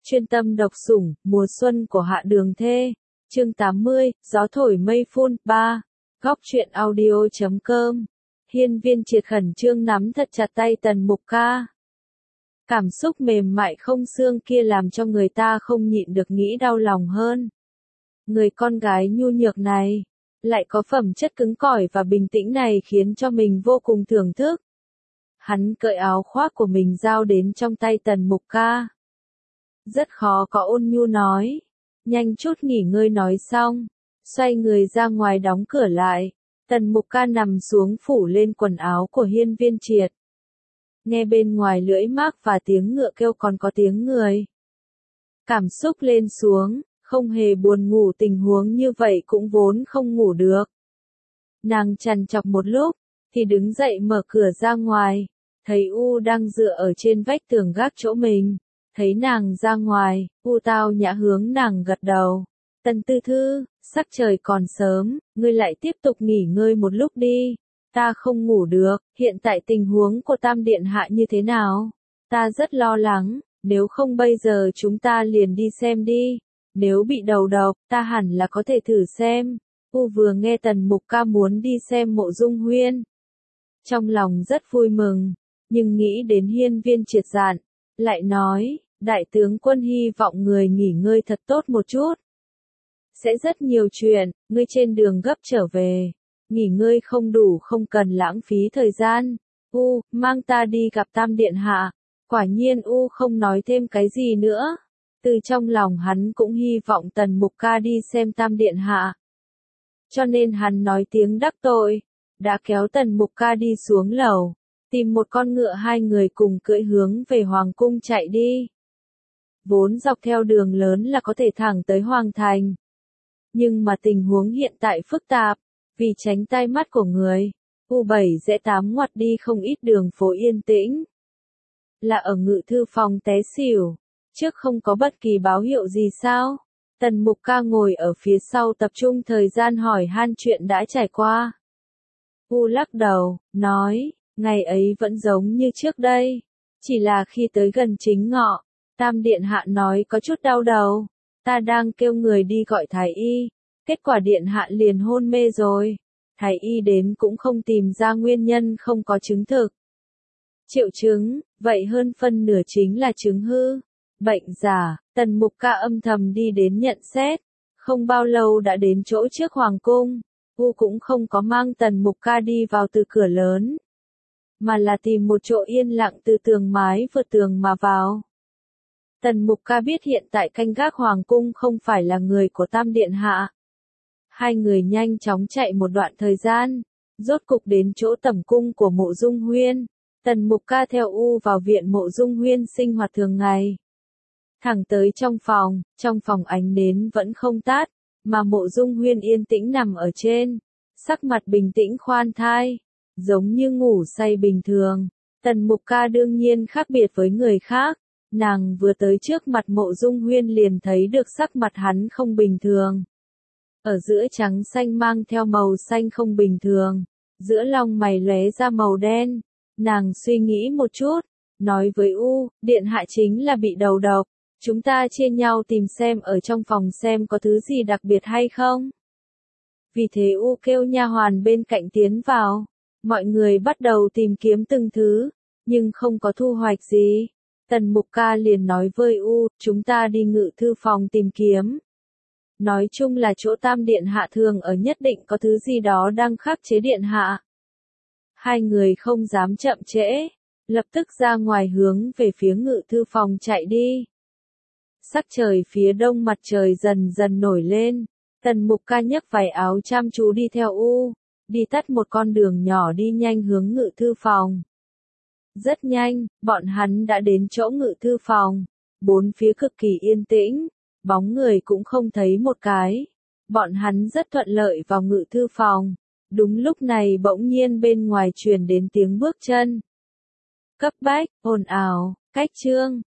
Chuyên tâm đọc sủng, mùa xuân của Hạ Đường Thê. Chương 80, gió thổi mây phun, 3. Góc truyện audio.com. Hiên Viên Triệt khẩn trương nắm thật chặt tay Tần Mục Ca. Cảm xúc mềm mại không xương kia làm cho người ta không nhịn được nghĩ đau lòng hơn. Người con gái nhu nhược này, lại có phẩm chất cứng cỏi và bình tĩnh này khiến cho mình vô cùng thưởng thức. Hắn cởi áo khoác của mình giao đến trong tay Tần Mục Ca. Rất khó có ôn nhu nói. Nhanh chút nghỉ ngơi nói xong. Xoay người ra ngoài đóng cửa lại. Tần Mục Ca nằm xuống phủ lên quần áo của Hiên Viên Triệt. Nghe bên ngoài lưỡi mác và tiếng ngựa kêu còn có tiếng người. Cảm xúc lên xuống, không hề buồn ngủ, tình huống như vậy cũng vốn không ngủ được. Nàng trằn trọc một lúc, thì đứng dậy mở cửa ra ngoài. Thấy U đang dựa ở trên vách tường gác chỗ mình. Thấy nàng ra ngoài, U tao nhã hướng nàng gật đầu. Tần Tư Thư, sắc trời còn sớm, ngươi lại tiếp tục nghỉ ngơi một lúc đi. Ta không ngủ được, hiện tại tình huống của Tam Điện Hạ như thế nào? Ta rất lo lắng, nếu không bây giờ chúng ta liền đi xem đi. Nếu bị đầu độc, ta hẳn là có thể thử xem. U vừa nghe Tần Mục Ca muốn đi xem Mộ Dung Huyên. Trong lòng rất vui mừng, nhưng nghĩ đến Hiên Viên Triệt dặn, lại nói, đại tướng quân hy vọng người nghỉ ngơi thật tốt một chút. Sẽ rất nhiều chuyện, ngươi trên đường gấp trở về. Nghỉ ngơi không đủ không cần lãng phí thời gian. U, mang ta đi gặp Tam Điện Hạ. Quả nhiên U không nói thêm cái gì nữa. Từ trong lòng hắn cũng hy vọng Tần Mục Ca đi xem Tam Điện Hạ. Cho nên hắn nói tiếng đắc tội. Đã kéo Tần Mục Ca đi xuống lầu. Tìm một con ngựa, hai người cùng cưỡi hướng về Hoàng Cung chạy đi. Vốn dọc theo đường lớn là có thể thẳng tới Hoàng Thành. Nhưng mà tình huống hiện tại phức tạp, vì tránh tai mắt của người, U7 rẽ 8 ngoặt đi không ít đường phố yên tĩnh. Là ở ngự thư phòng té xỉu, trước không có bất kỳ báo hiệu gì sao? Tần Mục Ca ngồi ở phía sau tập trung thời gian hỏi han chuyện đã trải qua. U lắc đầu, nói, ngày ấy vẫn giống như trước đây, chỉ là khi tới gần chính ngọ. Tam Điện Hạ nói có chút đau đầu, ta đang kêu người đi gọi Thái Y, kết quả Điện Hạ liền hôn mê rồi. Thái Y đến cũng không tìm ra nguyên nhân, không có chứng thực. Triệu chứng, vậy hơn phân nửa chính là chứng hư, bệnh giả. Tần Mục Ca âm thầm đi đến nhận xét, không bao lâu đã đến chỗ trước Hoàng Cung. U cũng không có mang Tần Mục Ca đi vào từ cửa lớn, mà là tìm một chỗ yên lặng từ tường mái vượt tường mà vào. Tần Mục Ca biết hiện tại canh gác Hoàng Cung không phải là người của Tam Điện Hạ. Hai người nhanh chóng chạy một đoạn thời gian, rốt cục đến chỗ tẩm cung của Mộ Dung Huyên. Tần Mục Ca theo U vào viện Mộ Dung Huyên sinh hoạt thường ngày. Thẳng tới trong phòng ánh nến vẫn không tắt, mà Mộ Dung Huyên yên tĩnh nằm ở trên, sắc mặt bình tĩnh khoan thai, giống như ngủ say bình thường. Tần Mục Ca đương nhiên khác biệt với người khác. Nàng vừa tới trước mặt Mộ Dung Huyên liền thấy được sắc mặt hắn không bình thường. Ở giữa trắng xanh mang theo màu xanh không bình thường, giữa lông mày lóe ra màu đen. Nàng suy nghĩ một chút, nói với U, Điện Hạ chính là bị đầu độc, chúng ta chia nhau tìm xem ở trong phòng xem có thứ gì đặc biệt hay không. Vì thế U kêu nha hoàn bên cạnh tiến vào, mọi người bắt đầu tìm kiếm từng thứ, nhưng không có thu hoạch gì. Tần Mục Ca liền nói với U, chúng ta đi ngự thư phòng tìm kiếm. Nói chung là chỗ Tam Điện Hạ thường ở nhất định có thứ gì đó đang khắc chế Điện Hạ. Hai người không dám chậm trễ, lập tức ra ngoài hướng về phía ngự thư phòng chạy đi. Sắc trời phía đông mặt trời dần dần nổi lên, Tần Mục Ca nhấc vài áo chăm chú đi theo U, đi tắt một con đường nhỏ đi nhanh hướng ngự thư phòng. Rất nhanh, bọn hắn đã đến chỗ ngự thư phòng, bốn phía cực kỳ yên tĩnh, bóng người cũng không thấy một cái. Bọn hắn rất thuận lợi vào ngự thư phòng. Đúng lúc này bỗng nhiên bên ngoài truyền đến tiếng bước chân. Cấp bách, ồn ào, cách chương.